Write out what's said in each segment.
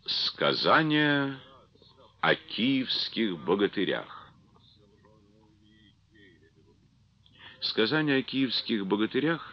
Сказание о киевских богатырях. Сказание о киевских богатырях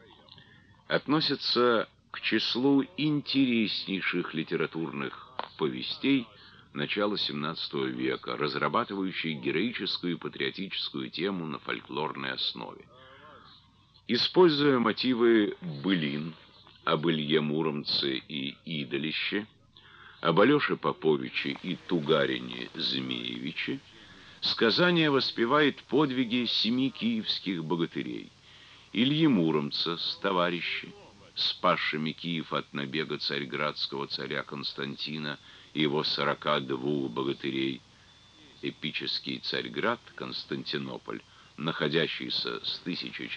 относится к числу интереснейших литературных повестей начала XVII века, разрабатывающих героическую и патриотическую тему на фольклорной основе. Используя мотивы былин об Илье Муромце и Идолище, об Алёше Поповиче и Тугарине Змеевиче, сказание воспевает подвиги 7 киевских богатырей: Ильи Муромца с товарищи, спасшими Киев от набега царьградского царя Константина и его 42 богатырей. Эпический Царьград, Константинополь, находящийся с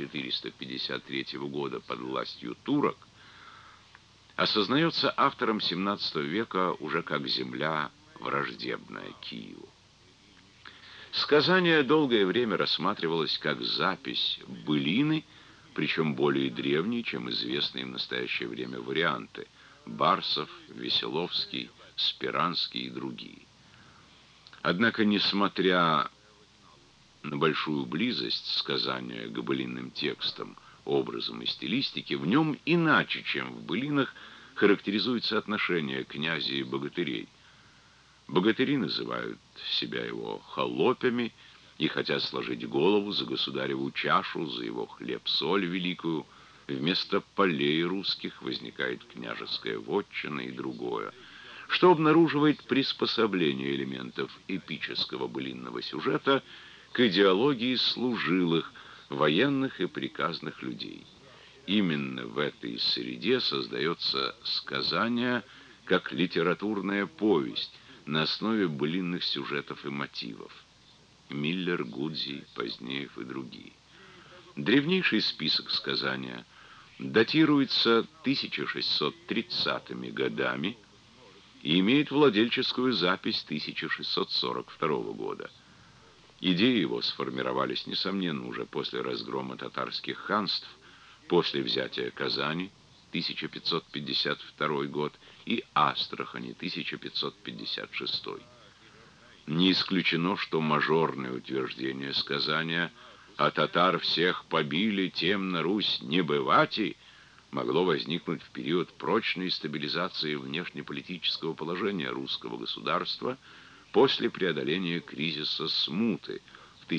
1453 года под властью турок, осознается автором XVII века уже как земля, враждебная Киеву. Сказание долгое время рассматривалось как запись былины, причем более древние, чем известные в настоящее время варианты: Барсов, Веселовский, Спиранский и другие. Однако, несмотря на большую близость сказания к былинным текстам, образом и стилистике, в нем иначе, чем в былинах, характеризуется отношение князя и богатырей. Богатыри называют себя его холопями и хотят сложить голову за государеву чашу, за его хлеб-соль великую. Вместо полей русских возникает княжеская вотчина и другое, что обнаруживает приспособление элементов эпического былинного сюжета к идеологии служилых, военных и приказных людей. Именно в этой среде создается сказание как литературная повесть на основе былинных сюжетов и мотивов. Миллер, Гудзи, Позднеев и другие. Древнейший список сказания датируется 1630 годами и имеет владельческую запись 1642 года. Идеи его сформировались, несомненно, уже после разгрома татарских ханств, после взятия Казани, 1552 год, и Астрахани, 1556. Не исключено, что мажорное утверждение сказания «а татар всех побили, тем на Русь не бывати» могло возникнуть в период прочной стабилизации внешнеполитического положения русского государства после преодоления кризиса смуты в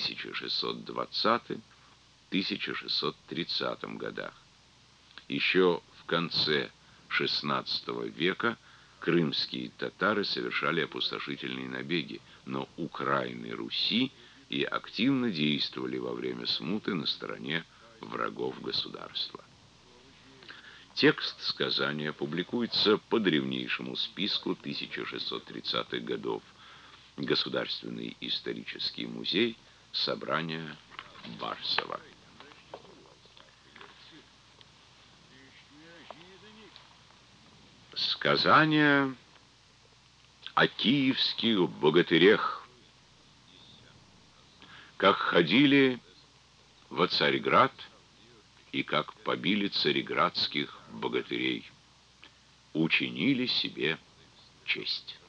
1620-1630 годах. Еще в конце XVI века крымские татары совершали опустошительные набеги на Украины Руси и активно действовали во время смуты на стороне врагов государства. Текст сказания публикуется по древнейшему списку 1630-х годов. Государственный исторический музей, собрание Барсова. Сказание о киевских богатырях, как ходили во Царьград и как побили царьградских богатырей, учинили себе честь.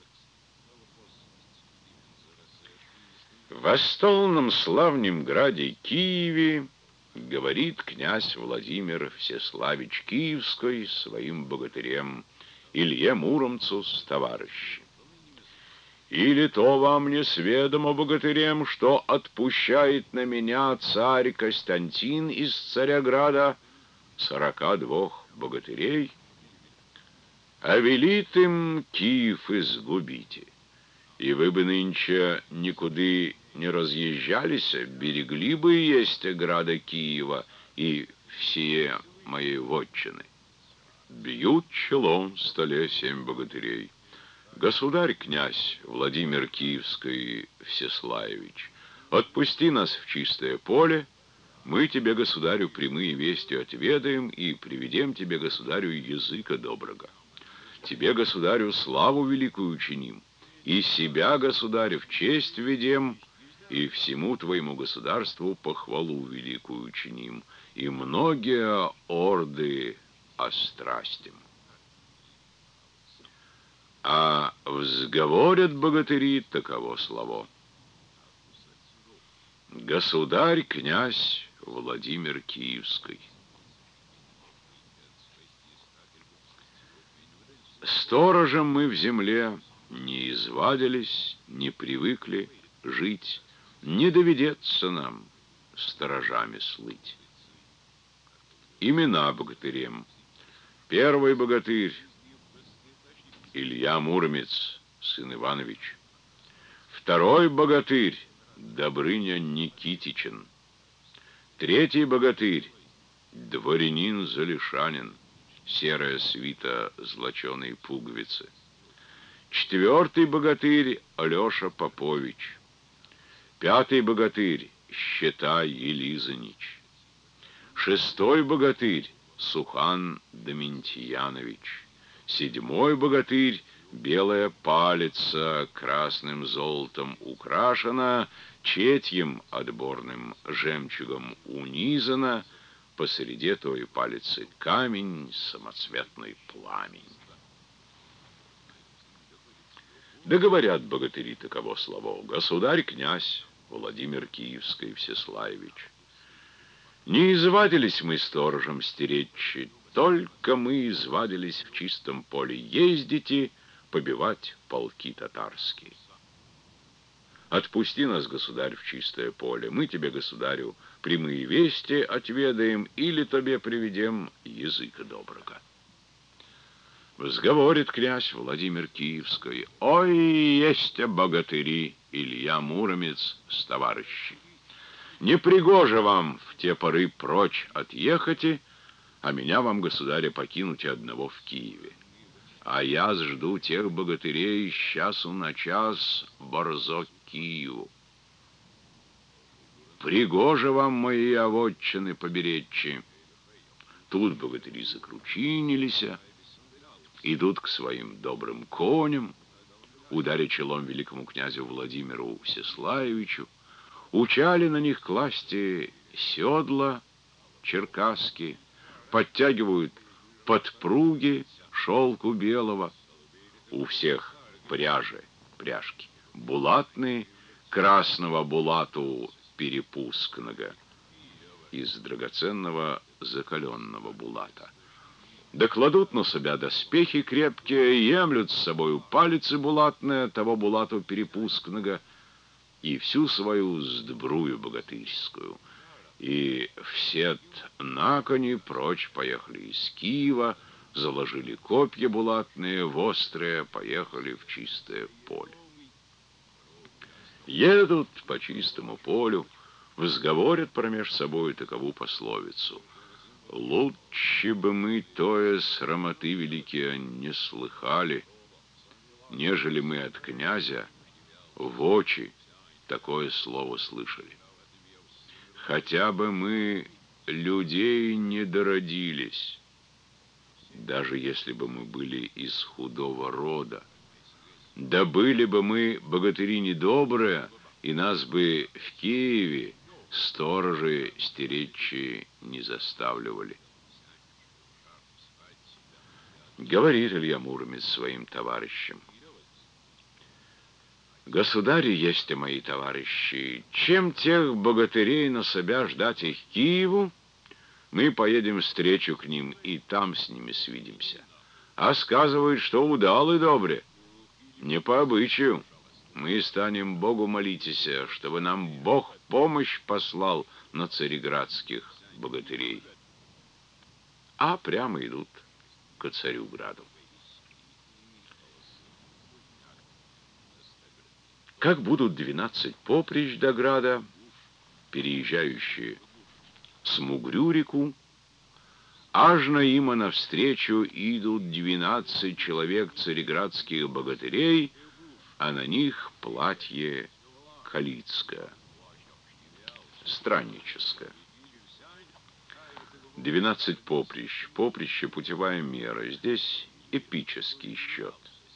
В столном славном граде Киеве говорит князь Владимир Всеславич Киевской своим богатырем Илье Муромцу с товарищем: «Или то вам не сведомо, богатырем, что отпущает на меня царь Константин из Царяграда 42 богатырей, а велит им Киев изгубите. И вы бы нынче никуды не разъезжались, берегли бы есть града Киева и все мои вотчины». Бьют челом в столе 7 богатырей: «Государь, князь Владимир Киевский Всеславич, отпусти нас в чистое поле, мы тебе, государю, прямые вести отведаем и приведем тебе, государю, языка доброго. Тебе, государю, славу великую учиним, и себя, государю, в честь введем, и всему твоему государству похвалу великую учиним, и многие орды острастим». А Взговорят богатыри, таково слово. Государь, князь Владимир Киевский. Сторожем мы в земле не извадились, не привыкли жить, не доведется нам сторожами слыть. Имена богатырем. Первый богатырь — Илья Муромец, сын Иванович. Второй богатырь — Добрыня Никитичин. Третий богатырь — дворянин Залишанин, серая свита злоченой пуговицы. Четвертый богатырь — Алеша Попович. Пятый богатырь — Считай Елизанич. Шестой богатырь — Сухан Доментьянович. Седьмой богатырь — белая палица красным золотом украшена, четьем отборным жемчугом унизана, посреди той палицы камень, самоцветный пламень. Да говорят богатыри таково слово: государь-князь Владимир Киевский Всеславич. Не извадились мы сторожем стеречь, только мы извадились в чистом поле ездите, побивать полки татарские. Отпусти нас, государь, в чистое поле, мы тебе, государю, прямые вести отведаем или тебе приведем языка доброго. Взговорит князь Владимир Киевский: ой, есть богатыри, Илья Муромец с товарищи. Непригоже вам в те поры прочь отъехати, а меня вам, государя, покинуть одного в Киеве. А я жду тех богатырей с часу на час борзо к Киеву. Пригоже вам мои овотчины поберечь. Тут богатыри закручинились, идут к своим добрым коням, ударя челом великому князю Владимиру Всеславичу, учали на них класти седла черкасские, подтягивают подпруги шелку белого, у всех пряжки булатные, красного булату перепускного, из драгоценного закаленного булата. Да кладут на себя доспехи крепкие, емлют с собою палицы булатные, того булату перепускного, и всю свою сдбрую богатырскую. И все на кони прочь поехали из Киева, заложили копья булатные, вострые, поехали в чистое поле. Едут по чистому полю, взговорят промеж собой такову пословицу: лучше бы мы тое срамоты великие не слыхали, нежели мы от князя в очи такое слово слышали. Хотя бы мы людей не дородились, даже если бы мы были из худого рода. Да были бы мы богатыри недобрые, и нас бы в Киеве сторожи стеречь не заставливали. Говорит Илья Муромец своим товарищам: государи есть мои товарищи, чем тех богатырей на себя ждать их Киеву, мы поедем встречу к ним и там с ними свидимся. А сказывают, что удалы добре. Не по обычаю. Мы станем Богу молитесь, чтобы нам Бог помощь послал на цареградских богатырей. А прямо идут к Царюграду. Как будут 12 поприщ до града, переезжающие Смугрю реку, аж на има навстречу идут 12 человек цареградских богатырей, а на них платье калицкое, странническое. 12 поприщ. Поприще — путевая мера. Здесь эпический счет.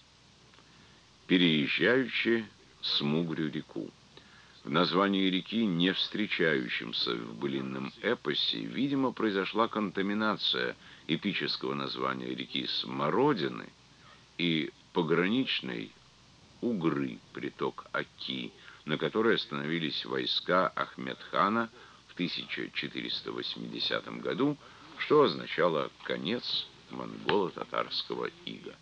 Переезжающие Смугрю реку. В названии реки, не встречающемся в былинном эпосе, видимо, произошла контаминация эпического названия реки Смородины и пограничной Угры, приток Оки, на которой остановились войска Ахмед-хана в 1480 году, что означало конец монголо-татарского ига.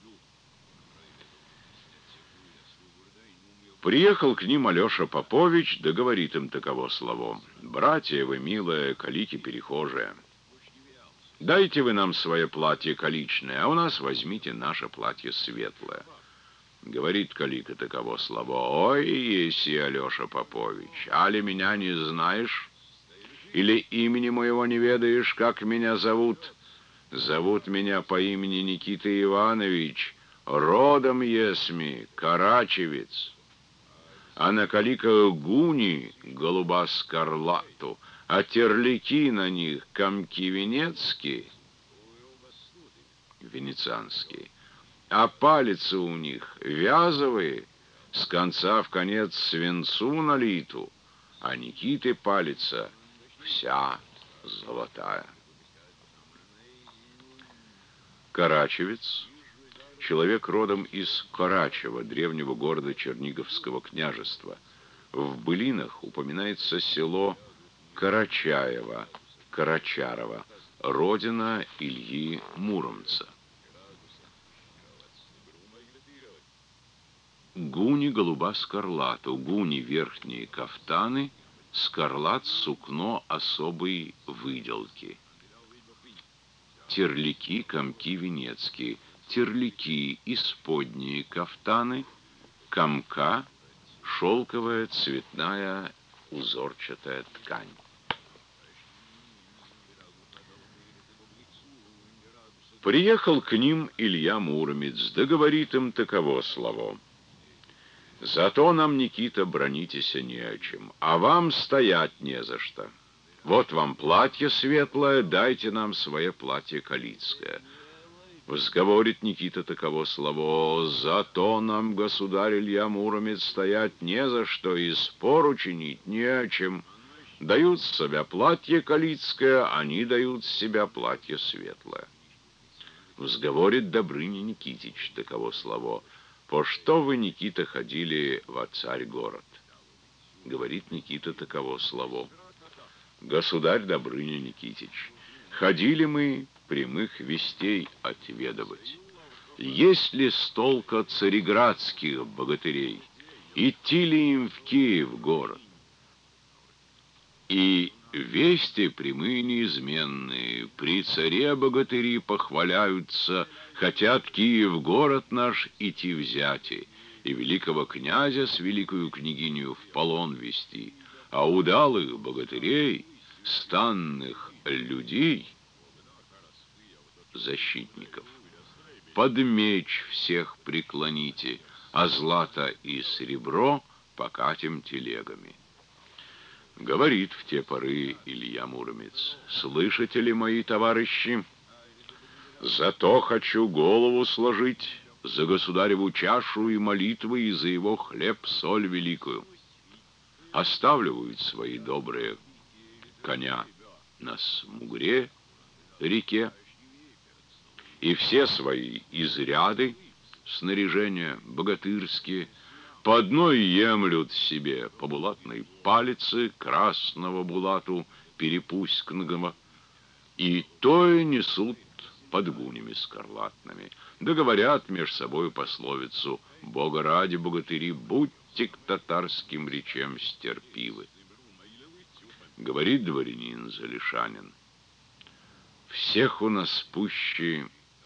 Приехал к ним Алеша Попович, да говорит им таково слово: «Братья вы, милые, калики-перехожие, дайте вы нам свое платье каличное, а у нас возьмите наше платье светлое». Говорит калика таково слово: «Ой, еси, Алеша Попович, али меня не знаешь? Или имени моего не ведаешь, как меня зовут? Зовут меня по имени Никита Иванович, родом есми, карачевец. А на каликах гуни голуба скарлату, а терляки на них комки венецкие, венецианские, а палицы у них вязовые, с конца в конец свинцу налиту, а Никиты палица вся золотая». Карачевец — человек родом из Карачева, древнего города Черниговского княжества. В былинах упоминается село Карачаево, Карачарово, родина Ильи Муромца. Гуни голуба скарлату, гуни верхние кафтаны, скарлат сукно особой выделки. Терляки, комки венецкие, терляки исподние кафтаны, комка шелковая цветная узорчатая ткань. Приехал к ним Илья Муромец, да говорит им таково слово: «Зато нам, Никита, бронитеся не о чем, а вам стоять не за что. Вот вам платье светлое, дайте нам свое платье калицкое». Взговорит Никита таково слово: «Зато нам, государь Илья Муромец, стоять не за что и спор учинить не о чем. Дают с себя платье калицкое, они дают с себя платье светлое». Взговорит Добрыня Никитич таково слово: «По что вы, Никита, ходили во царь-город?» Говорит Никита таково слово: «Государь Добрыня Никитич, ходили мы прямых вестей отведывать. Есть ли столка цареградских богатырей? Идти ли им в Киев город? И вести прямые неизменные, при царе богатыри похваляются, хотят Киев город наш идти взяти, и великого князя с великою княгинью в полон вести, а удалых богатырей, станных людей, защитников, под меч всех преклоните, а злато и серебро покатим телегами». Говорит в те поры Илья Муромец: «Слышите ли, мои товарищи, зато хочу голову сложить за государеву чашу и молитвы, и за его хлеб-соль великую. Оставляют свои добрые коня на Смугре, реке, и все свои изряды, снаряжения богатырские, по одной емлют себе по булатной палице красного булату перепускного, и то и несут под гунями скарлатными. Да говорят меж собой пословицу: «Бога ради, богатыри, будьте к татарским речам стерпивы». Говорит дворянин Залишанин: «Всех у нас пуще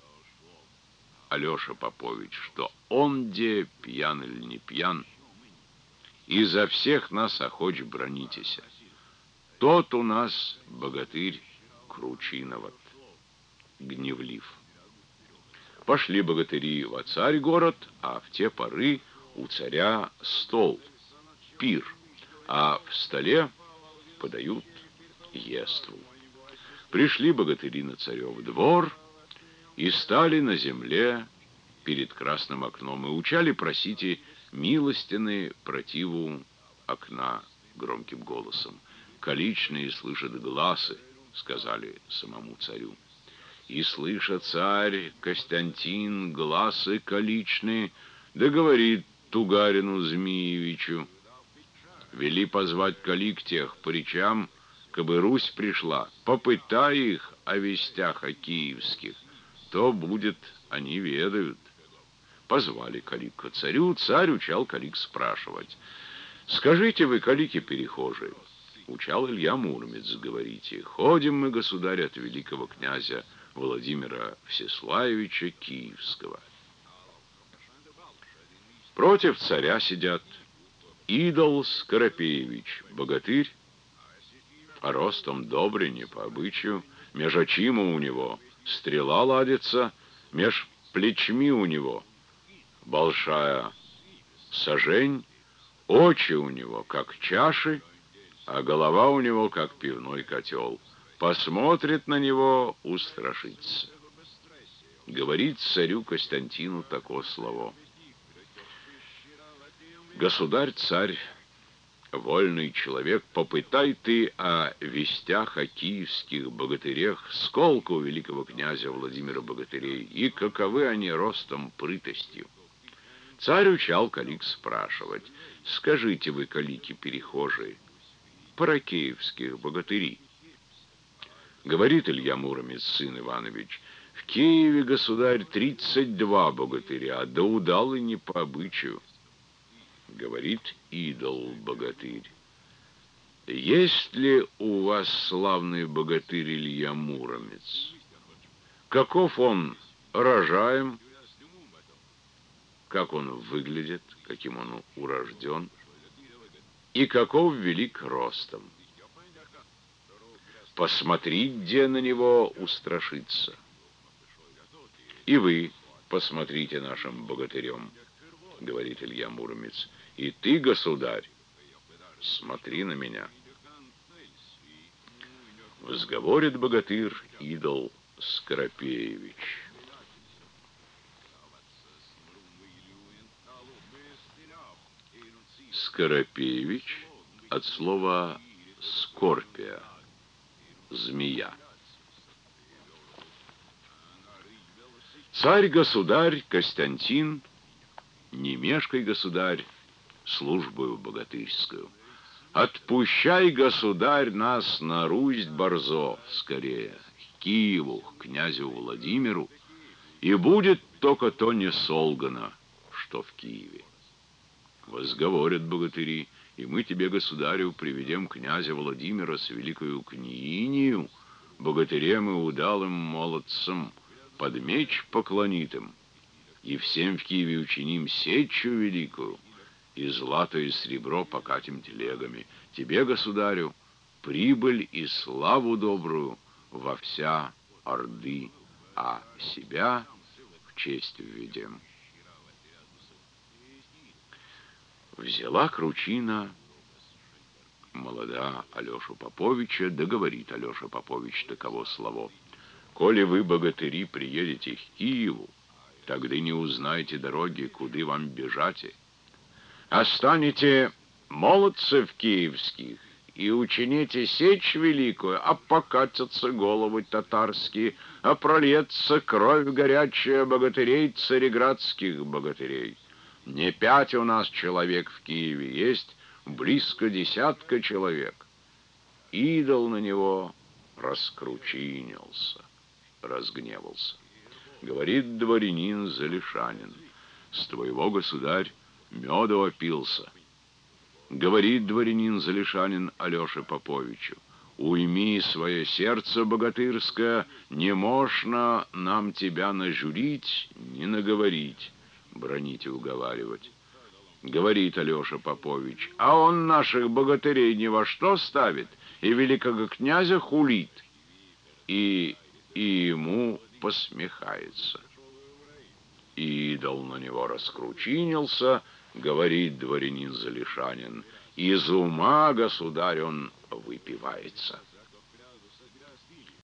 Алеша Попович, что он где пьян или не пьян, и за всех нас охоч бронитеся. Тот у нас богатырь Кручиноват, гневлив». Пошли богатыри во царь-город, а в те поры у царя стол, пир, а в столе подают еству. Пришли богатыри на царев двор и стали на земле перед красным окном, и учали просите милостины противу окна громким голосом. «Каличные слышат гласы», — сказали самому царю. «И слышит царь Константин гласы каличные, да говорит Тугарину Змеевичу. Вели позвать калик тех по речам, кабы Русь пришла. Попытай их о вестях о киевских, то будет, они ведают. Позвали калик ко царю, царь учал калик спрашивать. Скажите вы, калики перехожие, учал Илья Муромец, говорите, ходим мы, государь, от великого князя Владимира Всеславича Киевского. Против царя сидят идол Скоропеевич, богатырь, а ростом добрый, не по обычаю, меж очима у него стрела ладится, меж плечми у него большая сажень, очи у него, как чаши, а голова у него, как пивной котел. Посмотрит на него, устрашится. Говорит царю Константину тако слово. Государь-царь, вольный человек, попытай ты о вестях о киевских богатырях, сколько у великого князя Владимира богатырей, и каковы они ростом прытостью. Царь учал калик спрашивать, скажите вы, калики перехожие, про киевских богатырей. Говорит Илья Муромец, сын Иванович, в Киеве, государь, 32 богатыря, да удалы не по обычаю. Говорит идол-богатырь, есть ли у вас славный богатырь Илья Муромец? Каков он рожаем? Как он выглядит, каким он урожден? И каков велик ростом? Посмотри, где на него устрашиться. И вы посмотрите нашим богатырем, говорит Илья Муромец. И ты, государь, смотри на меня. Взговорит богатырь идол Скоропеевич. Скоропеевич от слова скорпия, змея. Царь-государь Константин, не мешкай, государь, службою богатырскую. Отпущай, государь, нас на Русь борзо, скорее, к Киеву, к князю Владимиру, и будет только то не солгано, что в Киеве. Возговорят богатыри, и мы тебе, государю, приведем князя Владимира с великою княгинею, богатырем и удалым молодцем, под меч поклонитым, и всем в Киеве учиним сечу великую, и злато и серебро покатим телегами. Тебе, государю, прибыль и славу добрую во вся орды, а себя в честь введем. Взяла кручина молода Алешу Поповича, да говорит Алеша Попович таково слово. Коли вы, богатыри, приедете к Киеву, тогда не узнаете дороги, куды вам бежате. Останете молодцев киевских и учините сечь великую, а покатятся головы татарские, а прольется кровь горячая богатырей, цареградских богатырей. Не 5 у нас человек в Киеве, есть близко 10 человек. Идол на него раскручинился, разгневался. Говорит дворянин Залишанин, с твоего, государь, меду опился. Говорит дворянин Залишанин Алёше Поповичу, уйми свое сердце богатырское, не можно нам тебя нажурить, не наговорить, бронить и уговаривать. Говорит Алёша Попович, а он наших богатырей ни во что ставит и великого князя хулит, и ему посмехается. Идол на него раскручинился, говорит дворянин Залишанин, из ума, государь, он выпивается.